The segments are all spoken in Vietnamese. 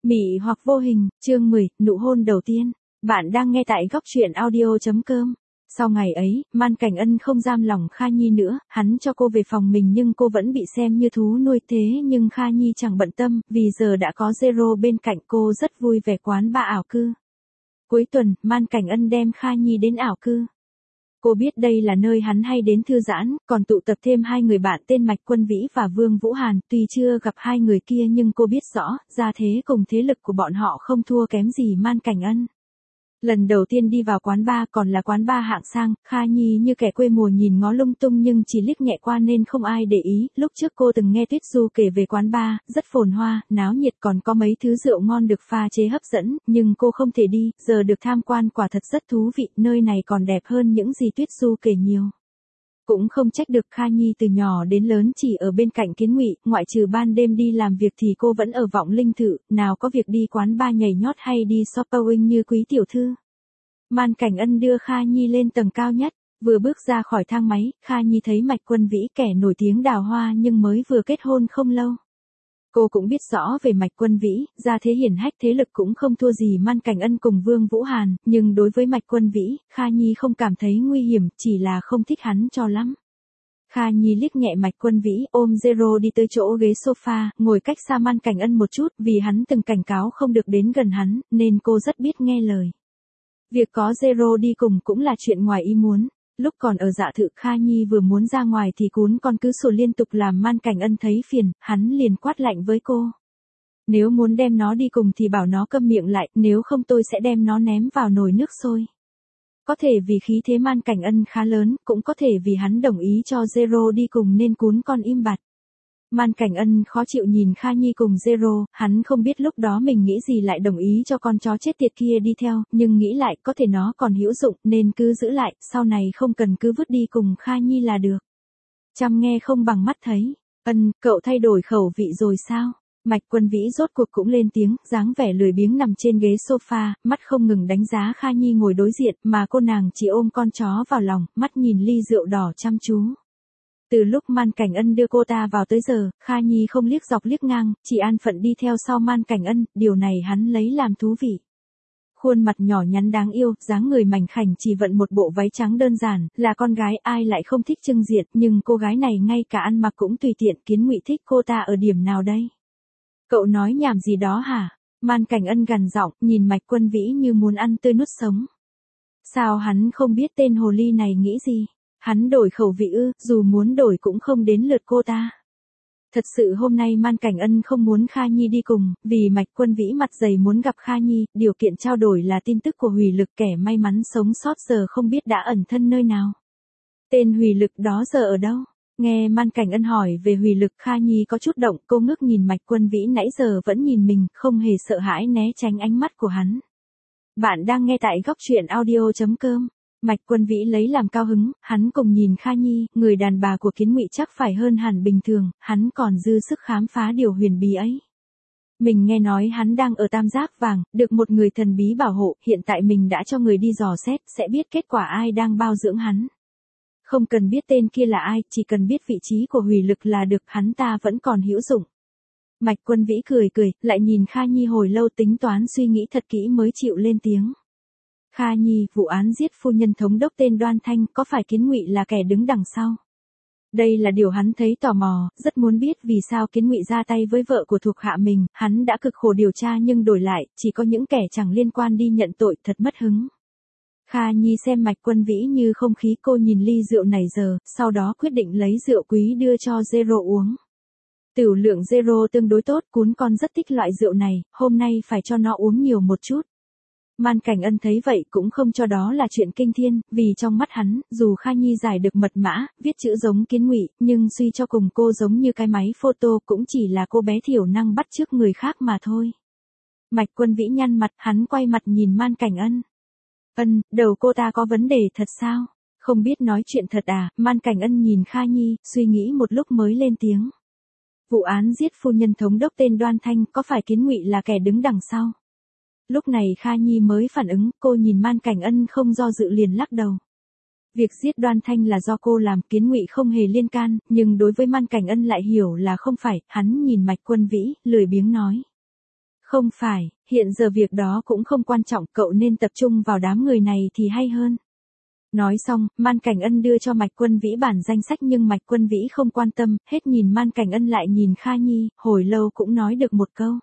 Mị hoặc vô hình, chương 10, nụ hôn đầu tiên. Bạn đang nghe tại góc truyện audio.com. Sau ngày ấy, Man Cảnh Ân không giam lòng Kha Nhi nữa, hắn cho cô về phòng mình nhưng cô vẫn bị xem như thú nuôi thế nhưng Kha Nhi chẳng bận tâm, vì giờ đã có Zero bên cạnh cô rất vui vẻ quán bar ảo cư. Cuối tuần, Man Cảnh Ân đem Kha Nhi đến ảo cư. Cô biết đây là nơi hắn hay đến thư giãn, còn tụ tập thêm hai người bạn tên Mạch Quân Vĩ và Vương Vũ Hàn, tuy chưa gặp hai người kia nhưng cô biết rõ, gia thế cùng thế lực của bọn họ không thua kém gì Man Cảnh Ân. Lần đầu tiên đi vào quán bar còn là quán bar hạng sang, Kha Nhi như kẻ quê mùa nhìn ngó lung tung nhưng chỉ liếc nhẹ qua nên không ai để ý, lúc trước cô từng nghe Tuyết Du kể về quán bar, rất phồn hoa, náo nhiệt còn có mấy thứ rượu ngon được pha chế hấp dẫn, nhưng cô không thể đi, giờ được tham quan quả thật rất thú vị, nơi này còn đẹp hơn những gì Tuyết Du kể nhiều. Cũng không trách được Kha Nhi từ nhỏ đến lớn chỉ ở bên cạnh Kiến Ngụy, ngoại trừ ban đêm đi làm việc thì cô vẫn ở Vọng Linh Thự, nào có việc đi quán bar nhảy nhót hay đi shopping như quý tiểu thư. Man Cảnh Ân đưa Kha Nhi lên tầng cao nhất, vừa bước ra khỏi thang máy, Kha Nhi thấy Mạch Quân Vĩ kẻ nổi tiếng đào hoa nhưng mới vừa kết hôn không lâu. Cô cũng biết rõ về Mạch Quân Vĩ, gia thế hiển hách thế lực cũng không thua gì Man Cảnh Ân cùng Vương Vũ Hàn, nhưng đối với Mạch Quân Vĩ, Kha Nhi không cảm thấy nguy hiểm, chỉ là không thích hắn cho lắm. Kha Nhi liếc nhẹ Mạch Quân Vĩ, ôm Zero đi tới chỗ ghế sofa, ngồi cách xa Man Cảnh Ân một chút, vì hắn từng cảnh cáo không được đến gần hắn, nên cô rất biết nghe lời. Việc có Zero đi cùng cũng là chuyện ngoài ý muốn. Lúc còn ở Dạ Thự, Kha Nhi vừa muốn ra ngoài thì cún con cứ sủa liên tục làm Man Cảnh Ân thấy phiền, hắn liền quát lạnh với cô. Nếu muốn đem nó đi cùng thì bảo nó câm miệng lại, nếu không tôi sẽ đem nó ném vào nồi nước sôi. Có thể vì khí thế Man Cảnh Ân khá lớn, cũng có thể vì hắn đồng ý cho Zero đi cùng nên cún con im bặt. Man Cảnh Ân khó chịu nhìn Kha Nhi cùng Zero, hắn không biết lúc đó mình nghĩ gì lại đồng ý cho con chó chết tiệt kia đi theo, nhưng nghĩ lại có thể nó còn hữu dụng nên cứ giữ lại, sau này không cần cứ vứt đi cùng Kha Nhi là được. Chăm nghe không bằng mắt thấy. Ân, cậu thay đổi khẩu vị rồi sao? Mạch Quân Vĩ rốt cuộc cũng lên tiếng, dáng vẻ lười biếng nằm trên ghế sofa, mắt không ngừng đánh giá Kha Nhi ngồi đối diện, mà cô nàng chỉ ôm con chó vào lòng, mắt nhìn ly rượu đỏ chăm chú. Từ lúc Man Cảnh Ân đưa cô ta vào tới giờ, Kha Nhi không liếc dọc liếc ngang, chỉ an phận đi theo sau Man Cảnh Ân, điều này hắn lấy làm thú vị. Khuôn mặt nhỏ nhắn đáng yêu, dáng người mảnh khảnh chỉ vận một bộ váy trắng đơn giản, là con gái ai lại không thích trưng diện, nhưng cô gái này ngay cả ăn mặc cũng tùy tiện. Kiến Ngụy thích cô ta ở điểm nào đây? Cậu nói nhảm gì đó hả? Man Cảnh Ân gằn giọng, nhìn Mạch Quân Vĩ như muốn ăn tươi nuốt sống. Sao hắn không biết tên hồ ly này nghĩ gì? Hắn đổi khẩu vị ư, dù muốn đổi cũng không đến lượt cô ta. Thật sự hôm nay Man Cảnh Ân không muốn Kha Nhi đi cùng, vì Mạch Quân Vĩ mặt dày muốn gặp Kha Nhi, điều kiện trao đổi là tin tức của Hủy Lực, kẻ may mắn sống sót giờ không biết đã ẩn thân nơi nào. Tên Hủy Lực đó giờ ở đâu? Nghe Man Cảnh Ân hỏi về Hủy Lực, Kha Nhi có chút động, cô ngước nhìn Mạch Quân Vĩ nãy giờ vẫn nhìn mình, không hề sợ hãi né tránh ánh mắt của hắn. Bạn đang nghe tại góc truyện audio.com. Mạch Quân Vĩ lấy làm cao hứng, hắn cùng nhìn Kha Nhi, người đàn bà của Kiến Ngụy chắc phải hơn hẳn bình thường, hắn còn dư sức khám phá điều huyền bí ấy. Mình nghe nói hắn đang ở Tam Giác Vàng, được một người thần bí bảo hộ, hiện tại mình đã cho người đi dò xét, sẽ biết kết quả ai đang bao dưỡng hắn. Không cần biết tên kia là ai, chỉ cần biết vị trí của Hủy Lực là được, hắn ta vẫn còn hữu dụng. Mạch Quân Vĩ cười cười, lại nhìn Kha Nhi hồi lâu tính toán suy nghĩ thật kỹ mới chịu lên tiếng. Kha Nhi, vụ án giết phu nhân thống đốc tên Đoan Thanh, có phải Kiến Ngụy là kẻ đứng đằng sau? Đây là điều hắn thấy tò mò, rất muốn biết vì sao Kiến Ngụy ra tay với vợ của thuộc hạ mình, hắn đã cực khổ điều tra nhưng đổi lại, chỉ có những kẻ chẳng liên quan đi nhận tội, thật mất hứng. Kha Nhi xem Mạch Quân Vĩ như không khí, cô nhìn ly rượu này giờ, sau đó quyết định lấy rượu quý đưa cho Zero uống. Tửu lượng Zero tương đối tốt, cún con rất thích loại rượu này, hôm nay phải cho nó uống nhiều một chút. Man Cảnh Ân thấy vậy cũng không cho đó là chuyện kinh thiên, vì trong mắt hắn, dù Kha Nhi giải được mật mã, viết chữ giống Kiến Ngụy, nhưng suy cho cùng cô giống như cái máy photo, cũng chỉ là cô bé thiểu năng bắt chước người khác mà thôi. Mạch Quân Vĩ nhăn mặt, hắn quay mặt nhìn Man Cảnh Ân. Ân, đầu cô ta có vấn đề thật sao? Không biết nói chuyện thật à? Man Cảnh Ân nhìn Kha Nhi, suy nghĩ một lúc mới lên tiếng. Vụ án giết phu nhân thống đốc tên Đoan Thanh, có phải Kiến Ngụy là kẻ đứng đằng sau? Lúc này Kha Nhi mới phản ứng, cô nhìn Man Cảnh Ân không do dự liền lắc đầu. Việc giết Đoan Thanh là do cô làm, Kiến Ngụy không hề liên can, nhưng đối với Man Cảnh Ân lại hiểu là không phải, hắn nhìn Mạch Quân Vĩ, lười biếng nói. Không phải, hiện giờ việc đó cũng không quan trọng, cậu nên tập trung vào đám người này thì hay hơn. Nói xong, Man Cảnh Ân đưa cho Mạch Quân Vĩ bản danh sách nhưng Mạch Quân Vĩ không quan tâm, hết nhìn Man Cảnh Ân lại nhìn Kha Nhi, hồi lâu cũng nói được một câu.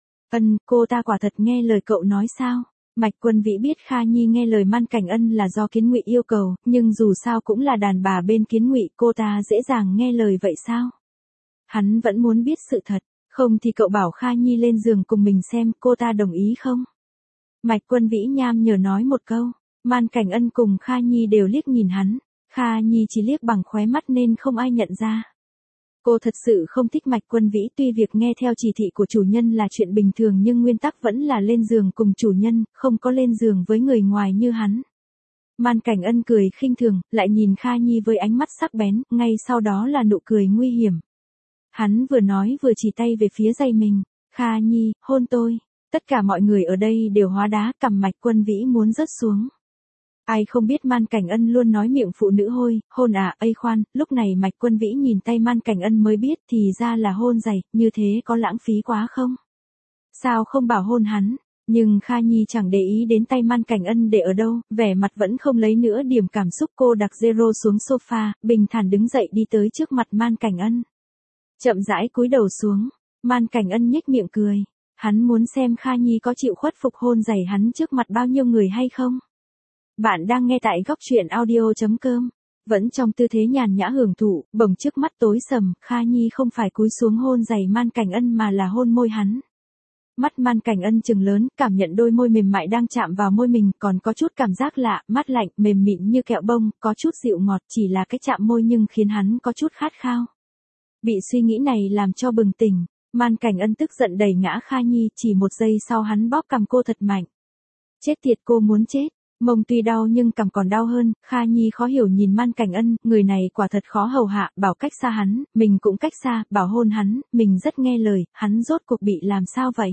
Cô ta quả thật nghe lời cậu nói sao? Mạch Quân Vĩ biết Kha Nhi nghe lời Man Cảnh Ân là do Kiến Ngụy yêu cầu, nhưng dù sao cũng là đàn bà bên Kiến Ngụy, cô ta dễ dàng nghe lời vậy sao? Hắn vẫn muốn biết sự thật, không thì cậu bảo Kha Nhi lên giường cùng mình xem cô ta đồng ý không? Mạch Quân Vĩ nham nhở nói một câu, Man Cảnh Ân cùng Kha Nhi đều liếc nhìn hắn, Kha Nhi chỉ liếc bằng khóe mắt nên không ai nhận ra. Cô thật sự không thích Mạch Quân Vĩ, tuy việc nghe theo chỉ thị của chủ nhân là chuyện bình thường nhưng nguyên tắc vẫn là lên giường cùng chủ nhân, không có lên giường với người ngoài như hắn. Man Cảnh Ân cười khinh thường, lại nhìn Kha Nhi với ánh mắt sắc bén, ngay sau đó là nụ cười nguy hiểm. Hắn vừa nói vừa chỉ tay về phía giày mình, Kha Nhi, hôn tôi. Tất cả mọi người ở đây đều hóa đá, cằm Mạch Quân Vĩ muốn rớt xuống. Ai không biết Man Cảnh Ân luôn nói miệng phụ nữ hôn à, khoan, lúc này Mạch Quân Vĩ nhìn tay Man Cảnh Ân mới biết thì ra là hôn giày, như thế có lãng phí quá không? Sao không bảo hôn hắn? Nhưng Kha Nhi chẳng để ý đến tay Man Cảnh Ân để ở đâu, vẻ mặt vẫn không lấy nữa điểm cảm xúc, cô đặt Zero xuống sofa, bình thản đứng dậy đi tới trước mặt Man Cảnh Ân. Chậm rãi cúi đầu xuống, Man Cảnh Ân nhếch miệng cười. Hắn muốn xem Kha Nhi có chịu khuất phục hôn giày hắn trước mặt bao nhiêu người hay không? Bạn đang nghe tại góc truyện audio.com. Vẫn trong tư thế nhàn nhã hưởng thụ, bỗng trước mắt tối sầm, Kha Nhi không phải cúi xuống hôn giày Man Cảnh Ân mà là hôn môi hắn. Mắt Man Cảnh Ân trừng lớn, cảm nhận đôi môi mềm mại đang chạm vào môi mình, còn có chút cảm giác lạ, mát lạnh, mềm mịn như kẹo bông, có chút dịu ngọt, chỉ là cái chạm môi nhưng khiến hắn có chút khát khao. Bị suy nghĩ này làm cho bừng tỉnh, Man Cảnh Ân tức giận đẩy ngã Kha Nhi, chỉ một giây sau hắn bóp cằm cô thật mạnh. Chết tiệt, cô muốn chết. Mông tuy đau nhưng cằm còn đau hơn, Kha Nhi khó hiểu nhìn Man Cảnh Ân, người này quả thật khó hầu hạ, bảo cách xa hắn, mình cũng cách xa, bảo hôn hắn, mình rất nghe lời, hắn rốt cuộc bị làm sao vậy?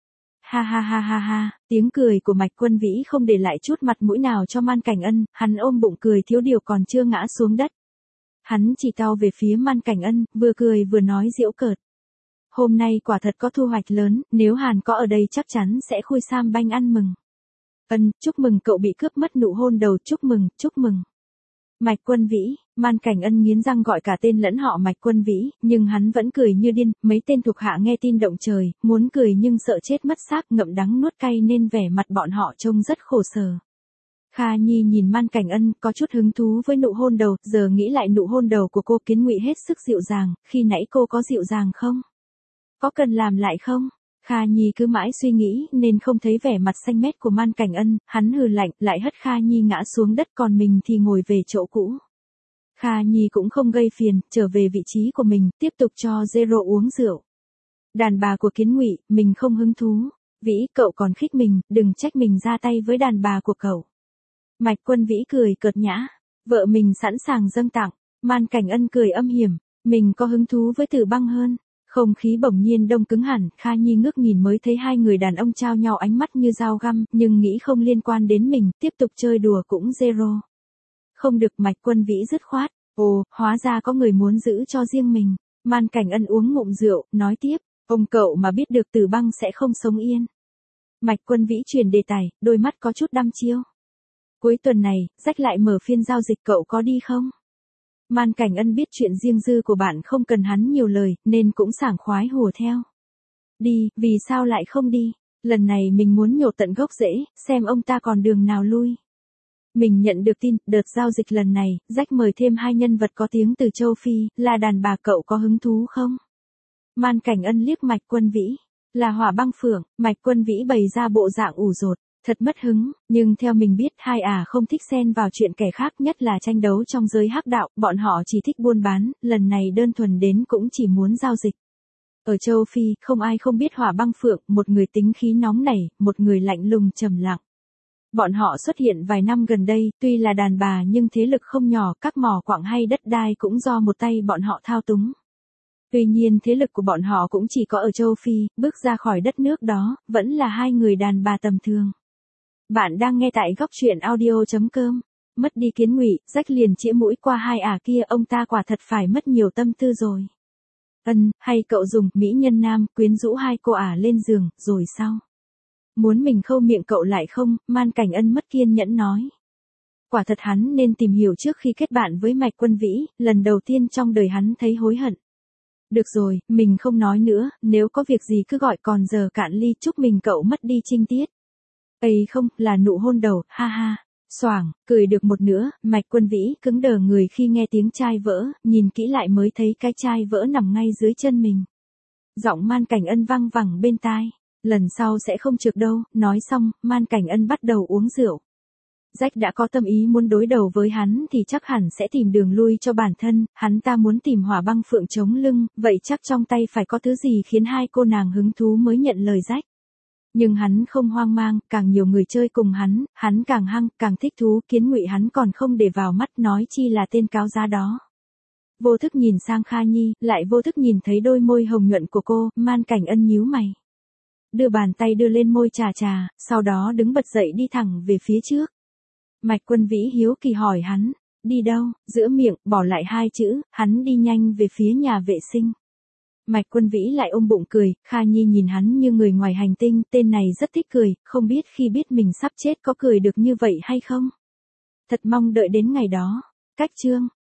Ha ha ha ha ha, tiếng cười của Mạch Quân Vĩ không để lại chút mặt mũi nào cho Man Cảnh Ân, hắn ôm bụng cười thiếu điều còn chưa ngã xuống đất. Hắn chỉ tao về phía Man Cảnh Ân, vừa cười vừa nói giễu cợt. Hôm nay quả thật có thu hoạch lớn, nếu Hàn có ở đây chắc chắn sẽ khui sam banh ăn mừng. Chúc mừng cậu bị cướp mất nụ hôn đầu, chúc mừng, chúc mừng. Mạch Quân Vĩ, Man Cảnh Ân nghiến răng gọi cả tên lẫn họ Mạch Quân Vĩ, nhưng hắn vẫn cười như điên, mấy tên thuộc hạ nghe tin động trời, muốn cười nhưng sợ chết mất xác, ngậm đắng nuốt cay nên vẻ mặt bọn họ trông rất khổ sở. Kha Nhi nhìn Man Cảnh Ân, có chút hứng thú với nụ hôn đầu, giờ nghĩ lại nụ hôn đầu của cô Kiến Ngụy hết sức dịu dàng, khi nãy cô có dịu dàng không? Có cần làm lại không? Kha Nhi cứ mãi suy nghĩ nên không thấy vẻ mặt xanh mét của Man Cảnh Ân, hắn hừ lạnh, lại hất Kha Nhi ngã xuống đất còn mình thì ngồi về chỗ cũ. Kha Nhi cũng không gây phiền, trở về vị trí của mình, tiếp tục cho Zero uống rượu. Đàn bà của Kiến Ngụy, mình không hứng thú. Vĩ, cậu còn khích mình, đừng trách mình ra tay với đàn bà của cậu. Mạch Quân Vĩ cười cợt nhã, vợ mình sẵn sàng dâng tặng. Man Cảnh Ân cười âm hiểm, mình có hứng thú với Tử Băng hơn. Không khí bỗng nhiên đông cứng hẳn, Kha Nhi ngước nhìn mới thấy hai người đàn ông trao nhau ánh mắt như dao găm, nhưng nghĩ không liên quan đến mình, tiếp tục chơi đùa cũng Zero. Không được, Mạch Quân Vĩ dứt khoát, hóa ra có người muốn giữ cho riêng mình. Man Cảnh Ân uống ngụm rượu, nói tiếp, ông cậu mà biết được Tử Băng sẽ không sống yên. Mạch Quân Vĩ chuyển đề tài, đôi mắt có chút đăm chiêu. Cuối tuần này, Rách lại mở phiên giao dịch, cậu có đi không? Man Cảnh Ân biết chuyện riêng tư của bạn không cần hắn nhiều lời, nên cũng sảng khoái hùa theo. Đi, vì sao lại không đi? Lần này mình muốn nhổ tận gốc rễ, xem ông ta còn đường nào lui. Mình nhận được tin, đợt giao dịch lần này, Rách mời thêm 2 nhân vật có tiếng từ châu Phi, là đàn bà, cậu có hứng thú không? Man Cảnh Ân liếc Mạch Quân Vĩ. Là Hỏa Băng Phượng, Mạch Quân Vĩ bày ra bộ dạng ủ rột. Thật mất hứng, nhưng theo mình biết hai không thích xen vào chuyện kẻ khác, nhất là tranh đấu trong giới hắc đạo, bọn họ chỉ thích buôn bán, lần này đơn thuần đến cũng chỉ muốn giao dịch. Ở châu Phi, không ai không biết Hỏa Băng Phượng, một người tính khí nóng nảy, một người lạnh lùng trầm lặng. Bọn họ xuất hiện vài năm gần đây, tuy là đàn bà nhưng thế lực không nhỏ, các mỏ quặng hay đất đai cũng do một tay bọn họ thao túng. Tuy nhiên thế lực của bọn họ cũng chỉ có ở châu Phi, bước ra khỏi đất nước đó, vẫn là hai người đàn bà tầm thường. Bạn đang nghe tại góc truyện audio.com. Mất đi Kiến Ngụy, Rách liền chĩa mũi qua hai kia, ông ta quả thật phải mất nhiều tâm tư rồi. Hay cậu dùng mỹ nhân nam quyến rũ hai cô lên giường, rồi sao? Muốn mình khâu miệng cậu lại không? Man Cảnh Ân mất kiên nhẫn nói. Quả thật hắn nên tìm hiểu trước khi kết bạn với Mạch Quân Vĩ, lần đầu tiên trong đời hắn thấy hối hận. Được rồi, mình không nói nữa, nếu có việc gì cứ gọi, còn giờ cạn ly, chúc mình cậu mất đi trinh tiết. Ây không, là nụ hôn đầu, ha ha. Xoảng, cười được một nữa, Mạch Quân Vĩ cứng đờ người khi nghe tiếng chai vỡ, nhìn kỹ lại mới thấy cái chai vỡ nằm ngay dưới chân mình. Giọng Man Cảnh Ân vang vẳng bên tai. Lần sau sẽ không trượt đâu. Nói xong, Man Cảnh Ân bắt đầu uống rượu. Jack đã có tâm ý muốn đối đầu với hắn thì chắc hẳn sẽ tìm đường lui cho bản thân, hắn ta muốn tìm Hỏa Băng Phượng chống lưng, vậy chắc trong tay phải có thứ gì khiến hai cô nàng hứng thú mới nhận lời Jack. Nhưng hắn không hoang mang, càng nhiều người chơi cùng hắn càng hăng, càng thích thú, Kiến Ngụy hắn còn không để vào mắt, nói chi là tên cáo giá đó. Vô thức nhìn sang Kha Nhi, lại vô thức nhìn thấy đôi môi hồng nhuận của cô, Man Cảnh Ân nhíu mày. Đưa bàn tay đưa lên môi chà, sau đó đứng bật dậy đi thẳng về phía trước. Mạch Quân Vĩ hiếu kỳ hỏi hắn, đi đâu? Giữa miệng, bỏ lại hai chữ, hắn đi nhanh về phía nhà vệ sinh. Mạch Quân Vĩ lại ôm bụng cười, Kha Nhi nhìn hắn như người ngoài hành tinh, tên này rất thích cười, không biết khi biết mình sắp chết có cười được như vậy hay không? Thật mong đợi đến ngày đó. Cách chương